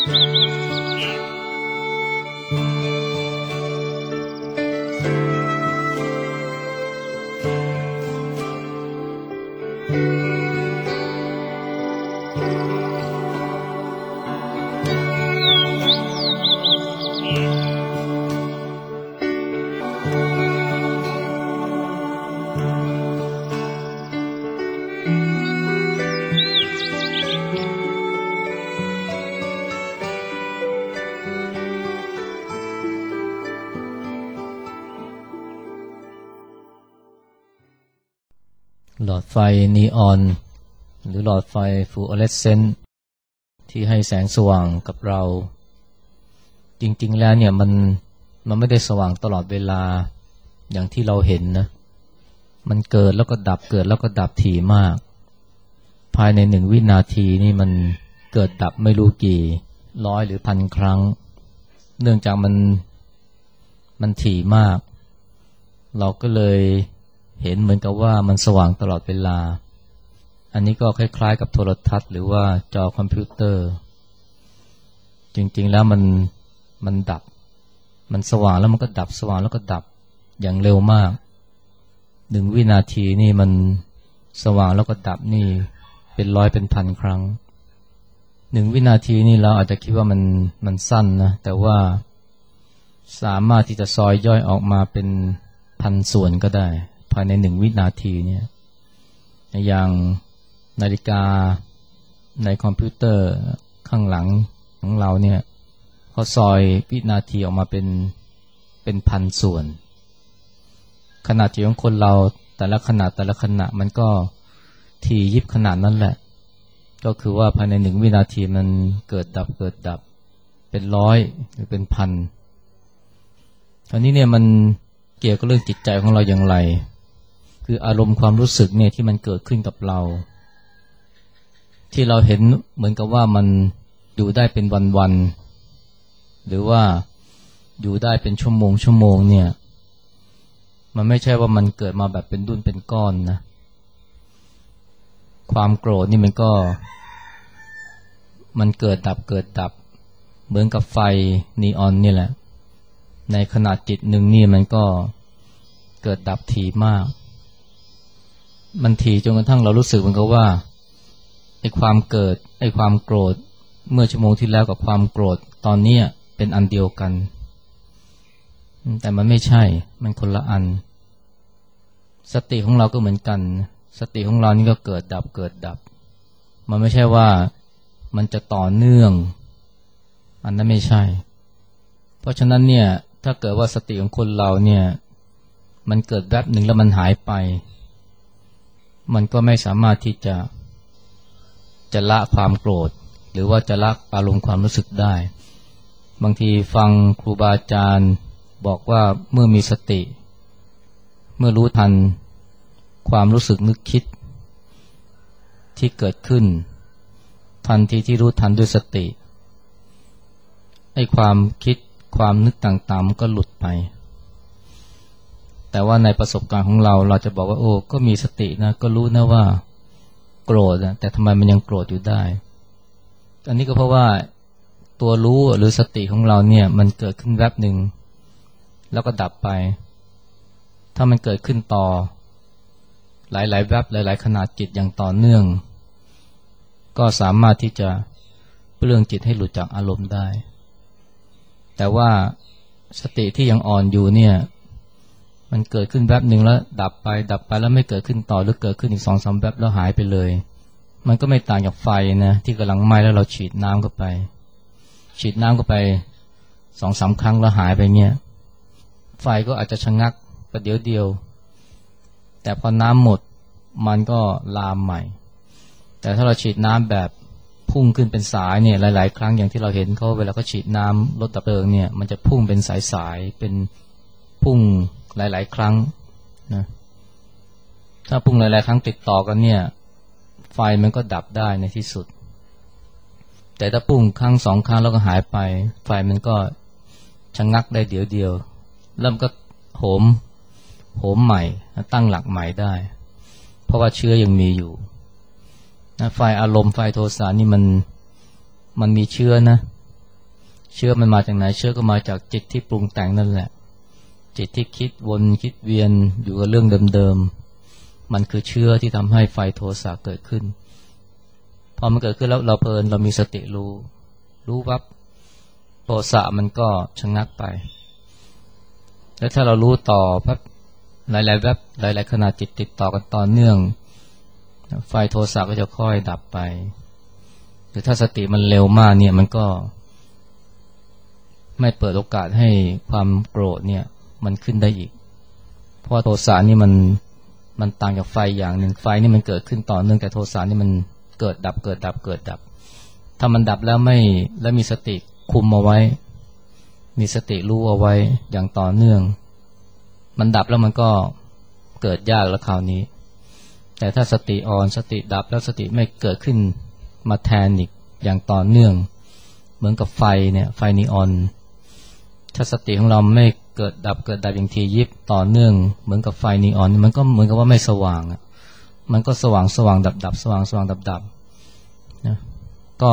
หลอดไฟนีออนหรือหลอดไฟฟลูออเรสเซนต์ที่ให้แสงสว่างกับเราจริงๆแล้วเนี่ยมันไม่ได้สว่างตลอดเวลาอย่างที่เราเห็นนะมันเกิดแล้วก็ดับเกิดแล้วก็ดับถี่มากภายใน1 วินาทีนี่มันเกิดดับไม่รู้กี่ร้อยหรือพันครั้งเนื่องจากมันถี่มากเราก็เลยเห็นเหมือนกับว่ามันสว่างตลอดเวลาอันนี้ก็คล้ายๆกับโทรทัศน์หรือว่าจอคอมพิวเตอร์จริงๆแล้วมันดับมันสว่างแล้วมันก็ดับสว่างแล้วก็ดับอย่างเร็วมาก1 วินาทีนี่มันสว่างแล้วก็ดับนี่เป็นร้อยเป็นพันครั้ง1 วินาทีนี่เราอาจจะคิดว่ามันสั้นนะแต่ว่าสามารถที่จะซอยย่อยออกมาเป็นพันส่วนก็ได้ภายใน1 วินาทีเนี่ยอย่างนาฬิกาในคอมพิวเตอร์ข้างหลังของเราเนี่ยเขาซอยวินาทีออกมาเป็นพันส่วนขนาดจิตของคนเราแต่ละขณะมันก็ถี่ยิบขนาดนั้นแหละก็คือว่าภายใน1 วินาทีมันเกิดดับเป็นร้อยหรือเป็นพันตอนนี้เนี่ยมันเกี่ยวกับเรื่องจิตใจของเราอย่างไรคืออารมณ์ความรู้สึกเนี่ยที่มันเกิดขึ้นกับเราที่เราเห็นเหมือนกับว่ามันอยู่ได้เป็นวันๆหรือว่าอยู่ได้เป็นชั่วโมงเนี่ยมันไม่ใช่ว่ามันเกิดมาแบบเป็นดุ้นเป็นก้อนนะความโกรธนี่มันเกิดดับเหมือนกับไฟนีออนนี่แหละในขนาดจิตหนึ่งนี่มันก็เกิดดับถี่มากมันถี่จนกระทั่งเรารู้สึกเหมือนกับว่าไอ้ความเกิดไอ้ความโกรธเมื่อชั่วโมงที่แล้วกับความโกรธตอนนี้เป็นอันเดียวกันแต่มันไม่ใช่มันคนละอันสติของเราก็เหมือนกันสติของเรานี่ก็เกิดดับมันไม่ใช่ว่ามันจะต่อเนื่องอันนั้นไม่ใช่เพราะฉะนั้นเนี่ยถ้าเกิดว่าสติของคนเราเนี่ยมันเกิดแวบหนึ่งแล้วมันหายไปมันก็ไม่สามารถที่จะละความโกรธหรือว่าจะละอารมณ์ความรู้สึกได้บางทีฟังครูบาอาจารย์บอกว่าเมื่อมีสติเมื่อรู้ทันความรู้สึกนึกคิดที่เกิดขึ้นทันทีที่รู้ทันด้วยสติไอ้ความคิดความนึกต่างๆมันก็หลุดไปแต่ว่าในประสบการณ์ของเราจะบอกว่าโอ้ก็มีสตินะก็รู้นะว่าโกรธนะแต่ทำไมมันยังโกรธอยู่ได้อันนี้ก็เพราะว่าตัวรู้หรือสติของเราเนี่ยมันเกิดขึ้นแวบหนึ่งแล้วก็ดับไปถ้ามันเกิดขึ้นต่อหลายๆแวบหลายๆขนาดจิตอย่างต่อเนื่องก็สามารถที่จะเปลื้องจิตให้หลุดจากอารมณ์ได้แต่ว่าสติที่ยังอ่อนอยู่เนี่ยมันเกิดขึ้นแวบหนึ่งแล้วดับไปแล้วไม่เกิดขึ้นต่อหรือเกิดขึ้นอีก 2-3 แวบแล้วหายไปเลยมันก็ไม่ต่างจากไฟนะที่กำลังไหม้แล้วเราฉีดน้ำเข้าไป 2-3 ครั้งแล้วหายไปเนี่ยไฟก็อาจจะชะงักประเดี๋ยวเดียวแต่พอน้ำหมดมันก็ลามใหม่แต่ถ้าเราฉีดน้ำแบบพุ่งขึ้นเป็นสายเนี่ยหลายๆครั้งอย่างที่เราเห็นเขาเวลาเขาฉีดน้ำรถดับเพลิงเนี่ยมันจะพุ่งเป็นสายเป็นพุ่งหลายๆครั้งนะถ้าพุ่งหลายๆครั้งติดต่อกันเนี่ยไฟมันก็ดับได้ในที่สุดแต่ถ้าพุ่งครั้ง 2 ครั้งแล้วก็หายไปไฟมันก็ชะงักได้เดี๋ยวเดียวแล้วมันก็โหมใหม่ตั้งหลักใหม่ได้เพราะว่าเชื้อยังมีอยู่นะไฟอารมณ์ไฟโทสะนี่มันมีเชื้อนะเชื้อมันมาจากไหนเชื้อก็มาจากจิตที่ปรุงแต่งนั่นแหละจิตที่คิดวนคิดเวียนอยู่กับเรื่องเดิมๆมันคือเชื้อที่ทำให้ไฟโทสะเกิดขึ้นพอมันเกิดขึ้นแล้วเราเพลินเรามีสติรู้วับโทสะมันก็ชะงักไปแล้วถ้าเรารู้ต่อพับหลายๆแวบหลายๆขณะจิตติดต่อกันต่อเนื่องไฟโทสะก็จะค่อยดับไปหรือถ้าสติมันเร็วมากเนี่ยมันก็ไม่เปิดโอกาสให้ความโกรธเนี่ยมันขึ้นได้อีกเพราะโทสะนี่มันต่างจากไฟอย่างหนึ่งไฟนี่มันเกิดขึ้นต่อเนื่องแต่โทสะนี่มันเกิดดับเกิดดับเกิดดับถ้ามันดับแล้วแล้วมีสติคุมเอาไว้มีสติรู้เอาไว้อย่างต่อเนื่องมันดับแล้วมันก็เกิดยากแล้วคราวนี้แต่ถ้าสติอ่อนสติดับแล้วสติไม่เกิดขึ้นมาแทนอีกอย่างต่อเนื่องเหมือนกับไฟเนี่ยไฟนีออนถ้าสติของเราไม่เกิดดับอย่างทียิบต่อเนื่องเหมือนกับไฟนีออนมันก็เหมือนกับว่าไม่สว่างมันก็สว่างดับสว่างดับนะก็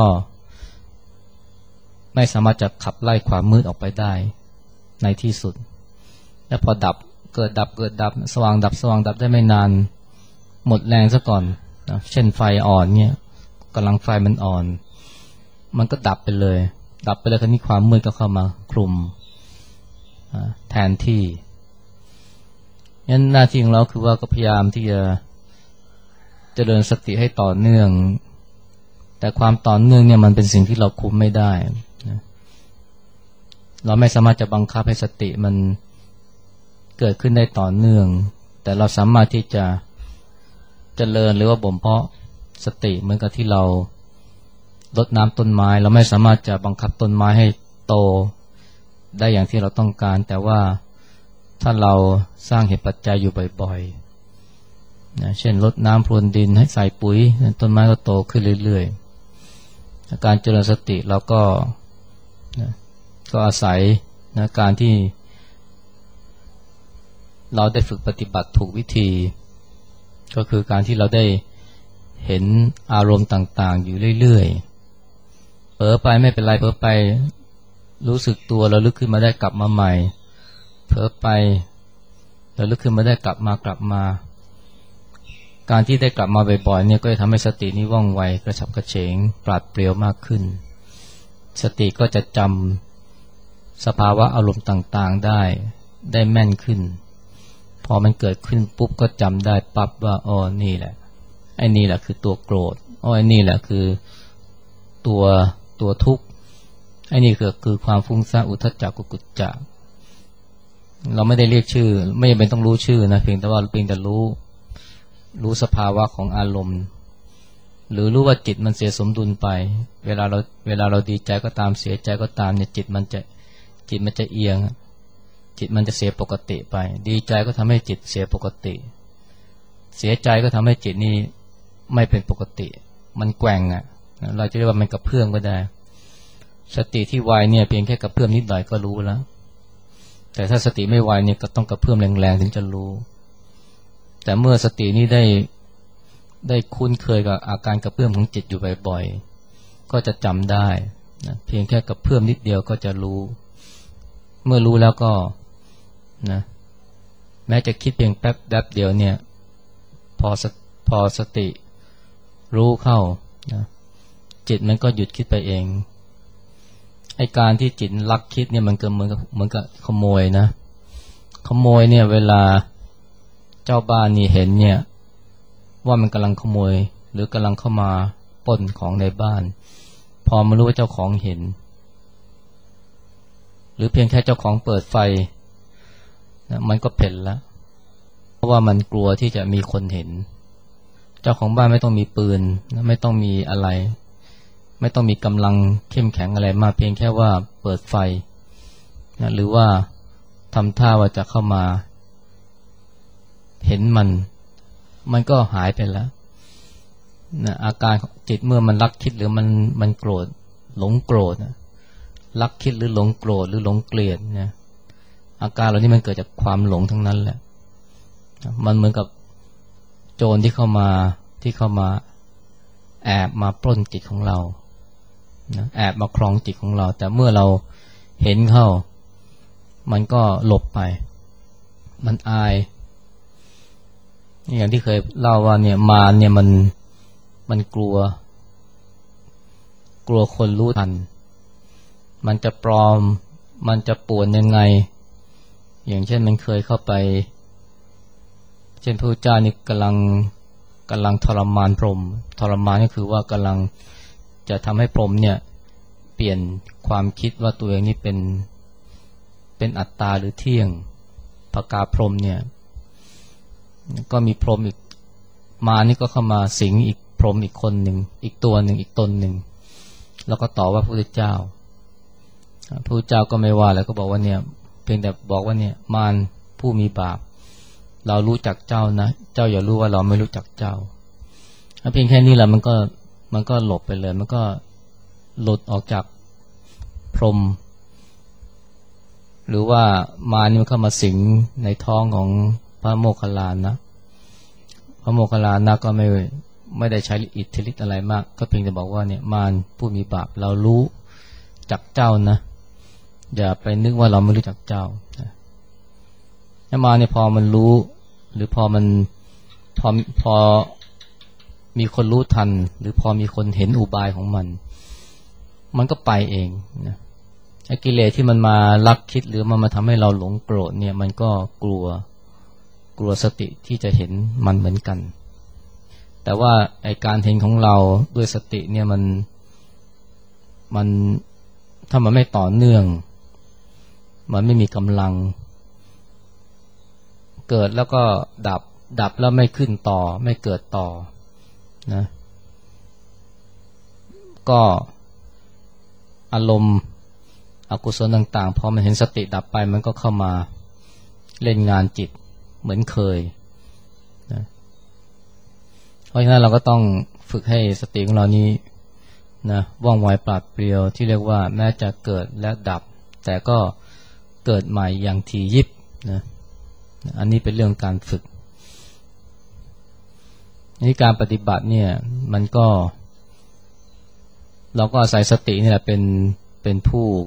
ไม่สามารถจะขับไล่ความมืดออกไปได้ในที่สุดแล้วพอดับเกิดดับสว่างดับได้ไม่นานหมดแรงซะก่อนนะเช่นไฟอ่อนเนี่ยกำลังไฟมันอ่อนมันก็ดับไปเลยคราวนี้ความมืดก็เข้ามาคลุมแทนที่งั้นหน้าที่ของเราคือว่าก็พยายามที่จะเจริญสติให้ต่อเนื่องแต่ความต่อเนื่องเนี่ยมันเป็นสิ่งที่เราคุมไม่ได้นะเราไม่สามารถจะบังคับให้สติมันเกิดขึ้นได้ต่อเนื่องแต่เราสามารถที่จะเจริญหรือว่าบ่มเพาะสติเหมือนกับที่เรารดน้ำต้นไม้เราไม่สามารถจะบังคับต้นไม้ให้โตได้อย่างที่เราต้องการแต่ว่าถ้าเราสร้างเหตุปัจจัยอยู่บ่อยๆนะเช่นรดน้ำพรวนดินให้ใส่ปุ๋ยต้นไม้ก็โตขึ้นเรื่อยๆการเจริญสติเราก็อาศัยการที่เราได้ฝึกปฏิบัติถูกวิธีก็คือการที่เราได้เห็นอารมณ์ต่างๆอยู่เรื่อยๆเผลอไปไม่เป็นไรเผลอไปรู้สึกตัวเราลึกขึ้นมาได้กลับมาใหม่เผลอไปเราลึกขึ้นมาได้กลับมาการที่ได้กลับมาบ่อยๆเนี่ยก็จะทำให้สตินี้ว่องไวกระฉับกระเฉงปราดเปรียวมากขึ้นสติก็จะจำสภาวะอารมณ์ต่างๆได้แม่นขึ้นพอมันเกิดขึ้นปุ๊บก็จำได้ปั๊บว่าอ๋อนี่แหละไอ้นี่แหละคือตัวโกรธอ๋อไอ้นี่แหละคือตัวทุกข์ไอ้นี่คือความฟุ้งซ่านอุทธัจจะกุกุจจะเราไม่ได้เรียกชื่อไม่จำเป็นต้องรู้ชื่อนะเพียงแต่ว่าเพียงแต่รู้สภาวะของอารมณ์หรือรู้ว่าจิตมันเสียสมดุลไปเวลาเราดีใจก็ตามเสียใจก็ตามเนี่ยจิตมันจะเอียงจิตมันจะเสียปกติไปดีใจก็ทำให้จิตเสียปกติเสียใจก็ทำให้จิตนี่ไม่เป็นปกติมันแกว่งเราจะเรียกว่ามันกระเพื่อมก็ได้สติที่ไวเนี่ยเพียงแค่กระเพื่อมนิดหน่อยก็รู้แล้วแต่ถ้าสติไม่ไวเนี่ยก็ต้องกระเพื่อมแรงๆถึงจะรู้แต่เมื่อสตินี้ได้คุ้นเคยกับอาการกระเพื่อมของจิตอยู่บ่อยๆก็จะจำได้นะเพียงแค่กระเพื่อมนิดเดียวก็จะรู้เมื่อรู้แล้วก็นะแม้จะคิดเพียงแป๊บเดียวเนี่ยพอสติรู้เข้านะจิตมันก็หยุดคิดไปเองไอ้การที่จิตลักคิดเนี่ยมันก็เหมือนกับขโมยนะขโมยเนี่ยเวลาเจ้าบ้านนี่เห็นเนี่ยว่ามันกำลังขโมยหรือกำลังเข้ามาปล้นของในบ้านพอมารู้ว่าเจ้าของเห็นหรือเพียงแค่เจ้าของเปิดไฟนะมันก็เพ่นแล้วเพราะว่ามันกลัวที่จะมีคนเห็นเจ้าของบ้านไม่ต้องมีปืนไม่ต้องมีอะไรไม่ต้องมีกำลังเข้มแข็งอะไรมากเพียงแค่ว่าเปิดไฟนะหรือว่าทำท่าว่าจะเข้ามาเห็นมันก็หายไปแล้วนะอาการจิตเมื่อมันรักคิดหรือมันโกรธหลงโกรธนะรักคิดหรือหลงโกรธหรือหลงเกลียดนะอาการเหล่านี้มันเกิดจากความหลงทั้งนั้นแหละมันเหมือนกับโจรที่เข้ามาแอบมาปล้นจิตของเรานะแอบมาครองจิตของเราแต่เมื่อเราเห็นเข้ามันก็หลบไปมันอายอย่างที่เคยเล่าว่าเนี่ยมารเนี่ยมันกลัวคนรู้ทันมันจะปลอมมันจะป่วนยังไงอย่างเช่นมันเคยเข้าไปเช่นพระเจ้านี่กำลังทรมานพรหมทรมานก็คือว่ากำลังจะทำให้พรหมเนี่ยเปลี่ยนความคิดว่าตัวเองนี่เป็นอัตตาหรือเที่ยงภกาพรหมเนี่ยก็มีพรหมอีกมานี่ก็เข้ามาสิงอีกพรหมอีกคนหนึ่งอีกตัวหนึ่งอีกตนหนึ่งแล้วก็ต่อว่าพระพุทธเจ้าก็ไม่ว่าแล้วก็บอกว่าเนี่ยเพียงแต่บอกว่าเนี่ยมารผู้มีบาปเรารู้จักเจ้านะเจ้าอย่ารู้ว่าเราไม่รู้จักเจ้าเพียงแค่นี้แหละมันก็หลบไปเลยมันก็หลุดออกจากพรหมหรือว่ามานี่มันเข้ามาสิงในท้องของพระโมคคัลลานะพระโมคคัลลานะก็ไม่ได้ใช้อิทธิฤทธิ์อะไรมากก็เพียงแต่บอกว่าเนี่ยมารผู้มีบาปเรารู้จักเจ้านะอย่าไปนึกว่าเราไม่รู้จักเจ้าถ้ามาเนี่ยพอมันรู้หรือพอมีคนรู้ทันหรือพอมีคนเห็นอุบายของมันก็ไปเองนะไอ้กิเลสที่มันมาลักคิดหรือมันมาทำให้เราหลงโกรธเนี่ยมันก็กลัวสติที่จะเห็นมันเหมือนกันแต่ว่าไอ้การเห็นของเราด้วยสติเนี่ยมันถ้ามันไม่ต่อเนื่องมันไม่มีกำลังเกิดแล้วก็ดับแล้วไม่ขึ้นต่อไม่เกิดต่อนะก็อารมณ์อกุศลต่างๆพอมันเห็นสติดับไปมันก็เข้ามาเล่นงานจิตเหมือนเคยนะเพราะฉะนั้นเราก็ต้องฝึกให้สติของเรานี้นะว่องไวปราดเปรียวที่เรียกว่าแม้จะเกิดและดับแต่ก็เกิดใหม่อย่างถี่ยิบนะอันนี้เป็นเรื่องการฝึกนี่การปฏิบัติเนี่ยมันก็เราก็อาศัยสตินี่แหละเป็น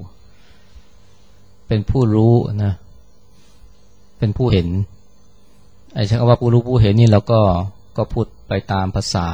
ผู้รู้นะเป็นผู้เห็นไอ้ใช้คำว่าผู้รู้ผู้เห็นนี่เราก็พูดไปตามภาษา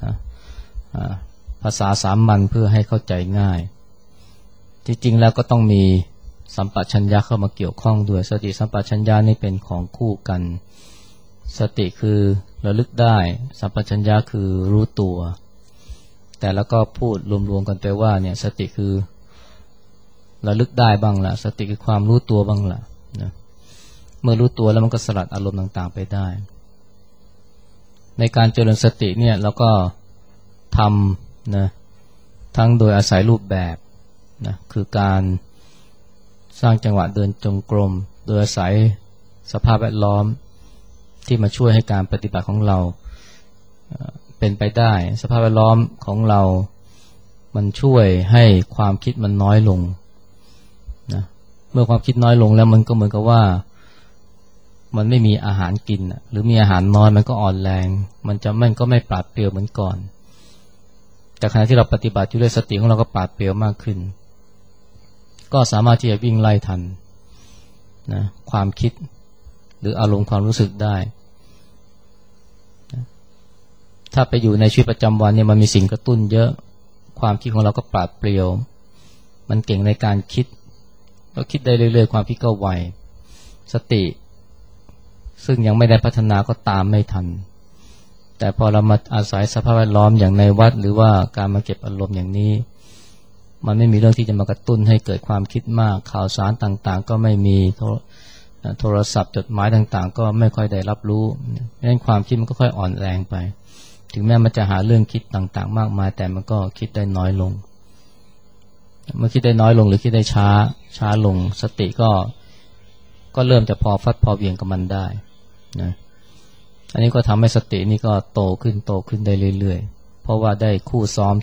ภาษาสามัญเพื่อให้เข้าใจง่ายจริงๆแล้วก็ต้องมีสัมปชัญญะเข้ามาเกี่ยวข้องด้วยสติสัมปชัญญะนี่เป็นของคู่กันสติคือระลึกได้สัมปชัญญะคือรู้ตัวแต่แล้วก็พูดรวมๆกันไปว่าเนี่ยสติคือระลึกได้บ้างละสติคือความรู้ตัวบ้างละนะเมื่อรู้ตัวแล้วมันก็สลัดอารมณ์ต่างๆไปได้ในการเจริญสติเนี่ยเราก็ทำนะทั้งโดยอาศัยรูปแบบนะคือการสร้างจังหวะเดินจงกรมโดยอาศัยสภาพแวดล้อมที่มาช่วยให้การปฏิบัติของเราเป็นไปได้สภาพแวดล้อมของเรามันช่วยให้ความคิดมันน้อยลงนะเมื่อความคิดน้อยลงแล้วมันก็เหมือนกับว่ามันไม่มีอาหารกินหรือมีอาหารน้อยมันก็อ่อนแรงมันก็ไม่ปราดเปรียวเหมือนก่อนแต่ขณะที่เราปฏิบัติอยู่ด้วยสติของเราก็ปราดเปรียวมากขึ้นก็สามารถที่จะวิ่งไล่ทันนะความคิดหรืออารมณ์ความรู้สึกได้นะถ้าไปอยู่ในชีวิตประจำวันเนี่ยมันมีสิ่งกระตุ้นเยอะความคิดของเราก็ปราดเปรียวมันเก่งในการคิดก็คิดได้เรื่อยๆความคิดก็ไวสติซึ่งยังไม่ได้พัฒนาก็ตามไม่ทันแต่พอเรามาอาศัยสภาพแวดล้อมอย่างในวัดหรือว่าการมาเก็บอารมณ์อย่างนี้มันไม่มีเรื่องที่จะมากระตุ้นให้เกิดความคิดมากข่าวสารต่างๆก็ไม่มีโทรศัพท์จดหมายต่างๆก็ไม่ค่อยได้รับรู้เพราะฉะนั้นความคิดมันก็ค่อยอ่อนแรงไปถึงแม้มันจะหาเรื่องคิดต่างๆมากมายแต่มันก็คิดได้น้อยลงเมื่อคิดได้น้อยลงหรือคิดได้ช้าลงสติก็เริ่มจะพอฟัดพอเบี่ยงกับมันได้นะอันนี้ก็ทำให้สตินี่ก็โตขึ้นได้เรื่อยๆเพราะว่าได้คู่ซ้อม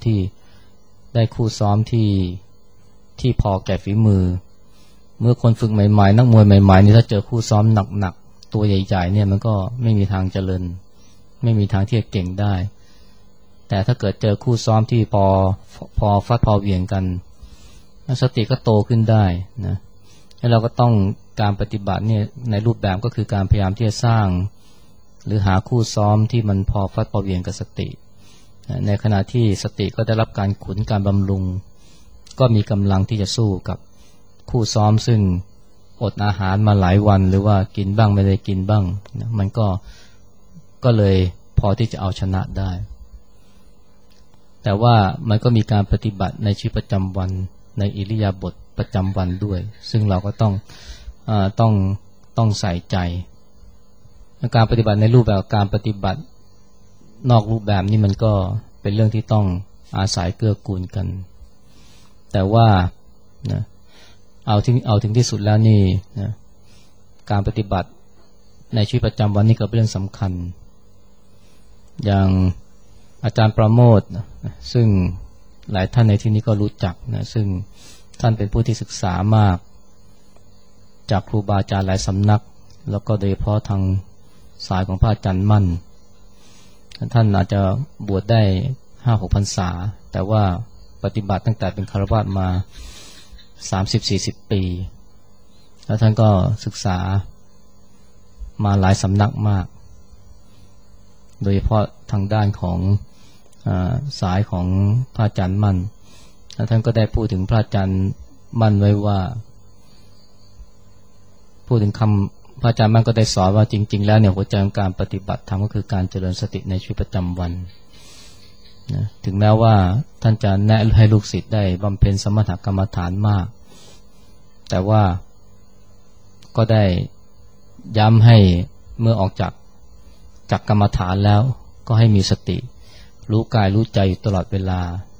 ที่พอแก่ฝีมือเมื่อคนฝึกใหม่ๆนักมวยใหม่ๆนี่ถ้าเจอคู่ซ้อมหนักๆตัวใหญ่ๆเนี่ยมันก็ไม่มีทางเจริญไม่มีทางที่จะเก่งได้แต่ถ้าเกิดเจอคู่ซ้อมที่พอฟัดพอเหวี่ยงกันสติก็โตขึ้นได้นะแล้วเราก็ต้องการปฏิบัติเนี่ยในรูปแบบก็คือการพยายามที่จะสร้างหรือหาคู่ซ้อมที่มันพอฟัดพอเหวี่ยงกับสติในขณะที่สติก็ได้รับการขุนการบำรุงก็มีกำลังที่จะสู้กับคู่ซ้อมซึ่งอดอาหารมาหลายวันหรือว่ากินบ้างไม่ได้กินบ้างนะมันก็เลยพอที่จะเอาชนะได้แต่ว่ามันก็มีการปฏิบัติในชีวิตประจำวันในอิริยาบถประจำวันด้วยซึ่งเราก็ต้องใส่ใจการปฏิบัติในรูปแบบการปฏิบัตินอกรูปแบบนี่มันก็เป็นเรื่องที่ต้องอาศัยเกื้อกูลกันแต่ว่านะเอาถึงที่สุดแล้วนี่นะการปฏิบัติในชีวิตประจำวันนี่ก็เป็นเรื่องสำคัญอย่างอาจารย์ประโมทนะซึ่งหลายท่านในที่นี้ก็รู้จักนะซึ่งท่านเป็นผู้ที่ศึกษามากจากครูบาอาจารย์หลายสำนักแล้วก็โดยเฉพาะทางสายของพระอาจารย์มั่นท่านอาจจะบวชได้ 5-6 พรรษาแต่ว่าปฏิบัติตั้งแต่เป็นฆราวาสมา 30-40 ปีแล้วท่านก็ศึกษามาหลายสำนักมากโดยเฉพาะทางด้านของสายของพระอาจารย์มั่นแล้วท่านก็ได้พูดถึงพระอาจารย์มั่นไว้ว่าพูดถึงคำพระอาจารย์มั่นก็ได้สอนว่าจริงๆแล้วเนี่ยหัวใจของการปฏิบัติธรรมก็คือการเจริญสติในชีวิตประจำวันนะถึงแม้ว่าท่านจะแนะให้ลูกศิษย์ได้บำเพ็ญสมถกรรมฐานมากแต่ว่าก็ได้ย้ำให้เมื่อออกจากกรรมฐานแล้วก็ให้มีสติรู้กายรู้ใจอยู่ตลอดเวลา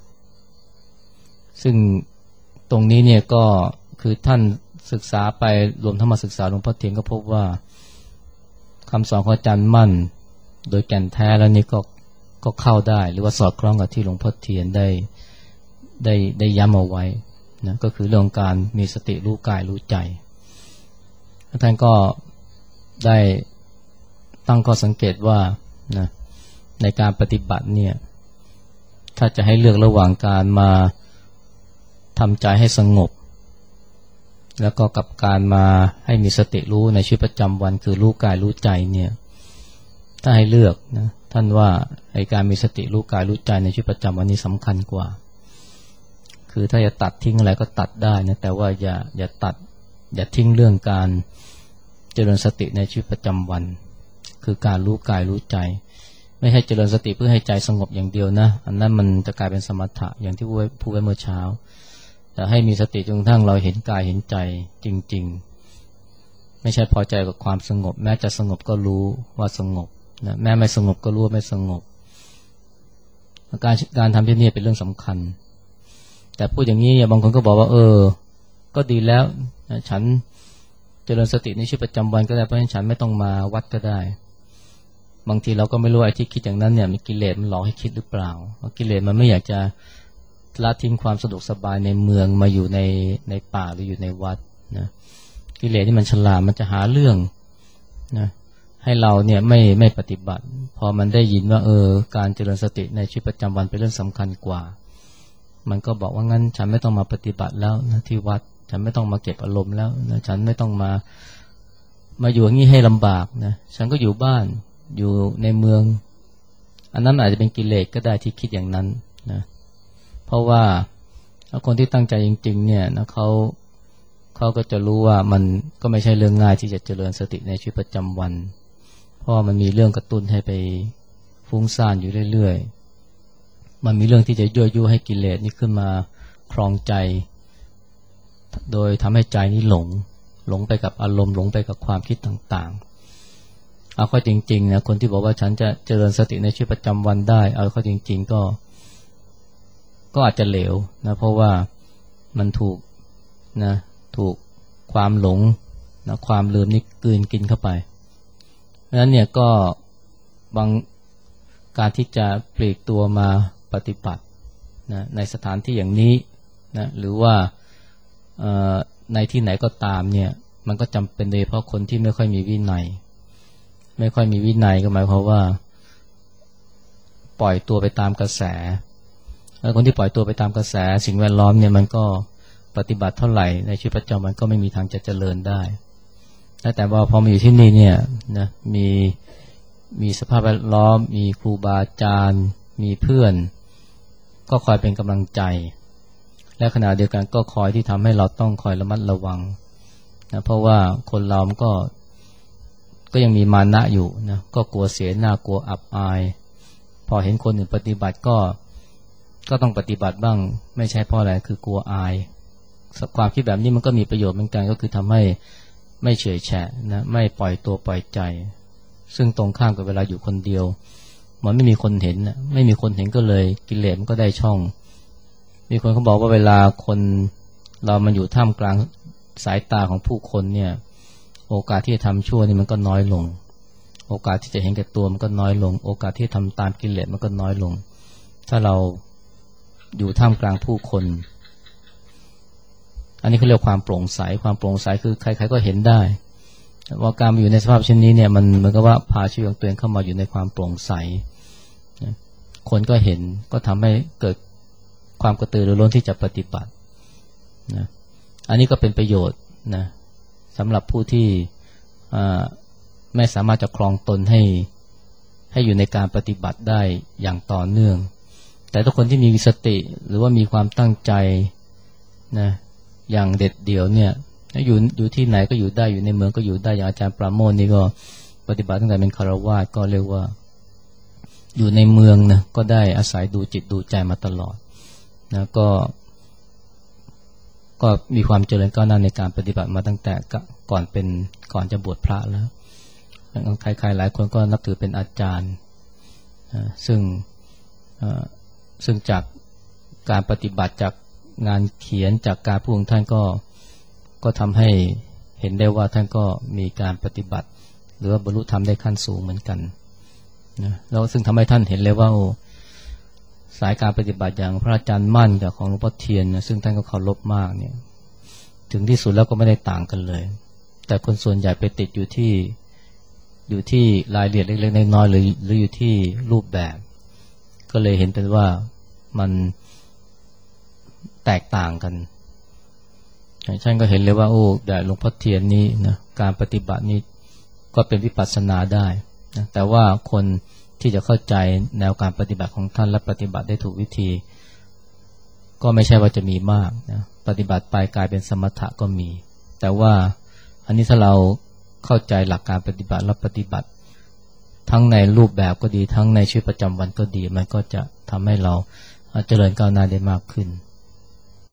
ซึ่งตรงนี้เนี่ยก็คือท่านศึกษาไปรวมทั้งมาศึกษาหลวงพ่อเทียนก็พบว่าคำสอนของอาจารย์มั่นโดยแก่นแท้แล้วนี่ก็เข้าได้หรือว่าสอดคล้องกับที่หลวงพ่อเทียนได้ย้ำเอาไว้นะก็คือเรื่องการมีสติรู้กายรู้ใจท่านก็ได้ตั้งข้อสังเกตว่านะในการปฏิบัติเนี่ยถ้าจะให้เลือกระหว่างการมาทำใจให้สงบแล้วก็กับการมาให้มีสติรู้ในชีวิตประจำวันคือรู้กายรู้ใจเนี่ยถ้าให้เลือกนะท่านว่าไอ้การมีสติรู้กายรู้ใจในชีวิตประจำวันนี้สำคัญกว่าคือถ้าจะตัดทิ้งอะไรก็ตัดได้นะแต่ว่าอย่าทิ้งเรื่องการเจริญสติในชีวิตประจำวันคือการรู้กายรู้ใจไม่ให้เจริญสติเพื่อให้ใจสงบอย่างเดียวนะอันนั้นมันจะกลายเป็นสมถะอย่างที่พูดไว้เมื่อเช้าแต่ให้มีสติจนกระทั่งเราเห็นกายเห็นใจจริงๆไม่ใช่พอใจกับความสงบแม้จะสงบก็รู้ว่าสงบนะแม้ไม่สงบก็รู้ว่าไม่สงบการทำที่นี่เป็นเรื่องสำคัญแต่พูดอย่างนี้บางคนก็บอกว่าก็ดีแล้วฉันเจริญสติในชีวิตประจำวันก็ได้เพราะฉะนั้นฉันไม่ต้องมาวัดก็ได้บางทีเราก็ไม่รู้ไอ้ที่คิดอย่างนั้นเนี่ยมีกิเลสมันหลอกให้คิดหรือเปล่ากิเลสมันไม่อยากจะละทิ้งความสะดวกสบายในเมืองมาอยู่ในป่าหรืออยู่ในวัดนะกิเลสนี่มันฉลาดมันจะหาเรื่องนะให้เราเนี่ยไม่ปฏิบัติพอมันได้ยินว่าการเจริญสติในชีวิตประจำวันเป็นเรื่องสำคัญกว่ามันก็บอกว่างั้นฉันไม่ต้องมาปฏิบัติแล้วนะที่วัดฉันไม่ต้องมาเก็บอารมณ์แล้วนะฉันไม่ต้องมาอยู่อย่างนี้ให้ลำบากนะฉันก็อยู่บ้านอยู่ในเมืองอันนั้นอาจจะเป็นกิเลสก็ได้ที่คิดอย่างนั้นนะเพราะว่าคนที่ตั้งใจจริงๆเนี่ยนะเขาก็จะรู้ว่ามันก็ไม่ใช่เรื่องง่ายที่จะเจริญสติในชีวิตประจำวันเพราะมันมีเรื่องกระตุ้นให้ไปฟุ้งซ่านอยู่เรื่อยๆมันมีเรื่องที่จะยั่วยุให้กิเลสนี่ขึ้นมาครองใจโดยทำให้ใจนี้หลงไปกับอารมณ์หลงไปกับความคิดต่างๆเอาเข้าจริงๆนะคนที่บอกว่าฉันจะเจริญสติในชีวิตประจำวันได้เอาเข้าจริงๆก็อาจจะเหลวนะเพราะว่ามันถูกความหลงนะความลืมนี่กลืนกินเข้าไปเพราะฉะนั้นเนี่ยก็บางการที่จะปลีกตัวมาปฏิบัตินะในสถานที่อย่างนี้นะหรือว่าในที่ไหนก็ตามเนี่ยมันก็จำเป็นโดยเฉพาะคนที่ไม่ค่อยมีวินัยก็หมายความว่าปล่อยตัวไปตามกระแสแล้วคนที่ปล่อยตัวไปตามกระแสสิ่งแวดล้อมเนี่ยมันก็ปฏิบัติเท่าไหร่ในชีวิตประจำวันก็ไม่มีทางจะเจริญได้แต่ว่าพอมาอยู่ที่นี่เนี่ยนะมีสภาพแวดล้อมมีครูบาอาจารย์มีเพื่อนก็คอยเป็นกำลังใจและขณะเดียวกันก็คอยที่ทำให้เราต้องคอยระมัดระวังนะเพราะว่าคนเรามันก็ยังมีมานะอยู่นะก็กลัวเสียหน้ากลัวอับอายพอเห็นคนอื่นปฏิบัติก็ต้องปฏิบัติบ้างไม่ใช่เพราะอะไรคือกลัวอายความคิดแบบนี้มันก็มีประโยชน์เหมือนกันก็คือทำให้ไม่เฉยแฉะนะไม่ปล่อยตัวปล่อยใจซึ่งตรงข้ามกับเวลาอยู่คนเดียวมันไม่มีคนเห็นนะไม่มีคนเห็นก็เลยกิเลสมันก็ได้ช่องมีคนเขาบอกว่าเวลาคนเรามันอยู่ท่ามกลางสายตาของผู้คนเนี่ยโอกาสที่จะทำชั่วนี่มันก็น้อยลงโอกาสที่จะเห็นแก่ตัวมันก็น้อยลงโอกาสที่จะทำตามกิเลสมันก็น้อยลงถ้าเราอยู่ท่ามกลางผู้คนอันนี้เขาเรียกความโปร่งใสความโปร่งใสคือใครๆก็เห็นได้ว่าการมาอยู่ในสภาพเช่นนี้เนี่ยมันก็ว่าพาชีวิตของตัวเองเข้ามาอยู่ในความโปร่งใสคนก็เห็นก็ทำให้เกิดความกระตือรือร้นที่จะปฏิบัตินะอันนี้ก็เป็นประโยชน์นะสำหรับผู้ที่ไม่สามารถจะครองตนให้อยู่ในการปฏิบัติได้อย่างต่อเนื่องแต่ทุกคนที่มีสติหรือว่ามีความตั้งใจนะอย่างเด็ดเดี่ยวเนี่ยอยู่ที่ไหนก็อยู่ได้อยู่ในเมืองก็อยู่ได้อย่างอาจารย์ปราโมทนี่ก็ปฏิบัติตั้งแต่เป็นคฤหัสถ์ก็เรียกว่าอยู่ในเมืองนะก็ได้อาศัยดูจิตดูใจมาตลอดนะก็มีความเจริญก้าวหน้าในการปฏิบัติมาตั้งแต่ก่อนจะบวชพระแล้วใครๆหลายคนก็นับถือเป็นอาจารย์ซึ่งจากการปฏิบัติจากงานเขียนจากการพูดของท่านก็ทำให้เห็นได้ว่าท่านก็มีการปฏิบัติหรือว่าบรรลุธรรมได้ขั้นสูงเหมือนกันนะแล้วซึ่งทำให้ท่านเห็นเลยว่าสายการปฏิบัติอย่างพระอาจารย์มั่นกับของหลวงพ่อเทียนนะซึ่งท่านก็เคารพมากเนี่ยถึงที่สุดแล้วก็ไม่ได้ต่างกันเลยแต่คนส่วนใหญ่ไปติดอยู่ที่รายละเอียดเล็กๆน้อยๆหรืออยู่ที่รูปแบบก็เลยเห็นเป็นว่ามันแตกต่างกันท่านก็เห็นเลยว่าแต่หลวงพ่อเทียนนี้นะการปฏิบัตินี้ก็เป็นวิปัสสนาได้นะแต่ว่าคนที่จะเข้าใจแนวการปฏิบัติของท่านและปฏิบัติได้ถูกวิธีก็ไม่ใช่ว่าจะมีมากนะปฏิบัติไปกลายเป็นสมถะก็มีแต่ว่าอันนี้ถ้าเราเข้าใจหลักการปฏิบัติและปฏิบัติทั้งในรูปแบบก็ดีทั้งในชีวิตประจำวันก็ดีมันก็จะทำให้เราเจริญก้าวหน้าได้มากขึ้น